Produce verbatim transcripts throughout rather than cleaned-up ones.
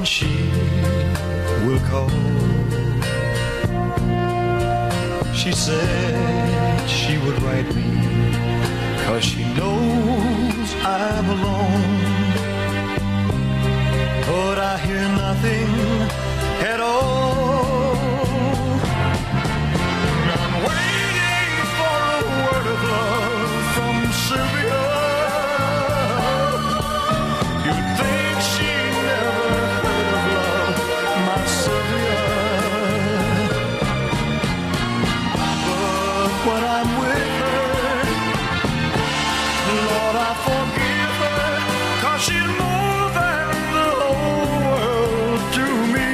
she will call. She said she would write me, 'cause she knows I'm alone. But I hear nothing at all. I'm waiting for a word of love from Sylvia. You'd think she never heard of love, my Sylvia. But when I'm with her, Lord, I forgive her, 'cause she's more than the whole world to me.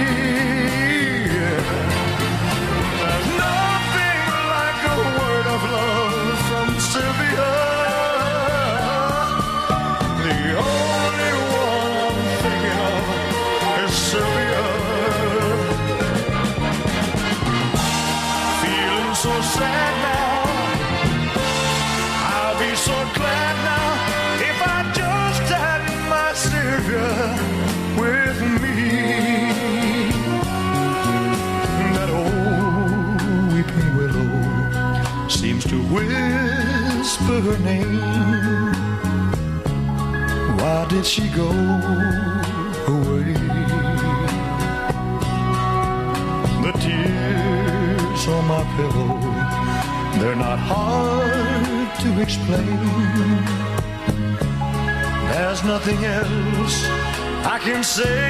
There's nothing like a word of love from Sylvia. The only one I'm thinking of is Sylvia. Feeling so sad now, I'll be so glad now if I just had my Sylvia with me. That old weeping willow seems to whisper her name. Why did she go away? The tears on my pillow, they're not hard to explain. There's nothing else I can say.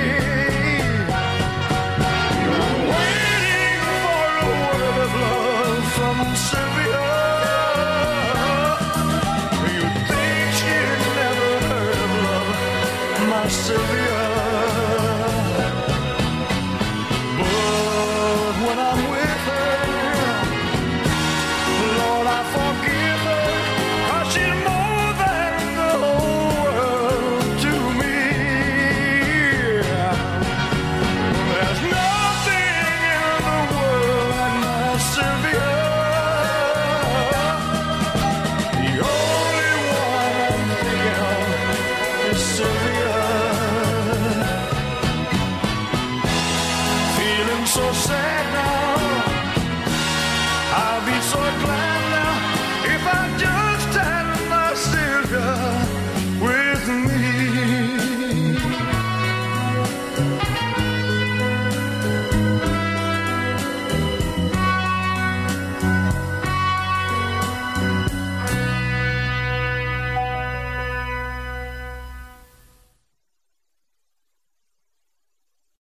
I'm waiting for a word of love from Sylvia. You think she'd never heard of love, my Sylvia.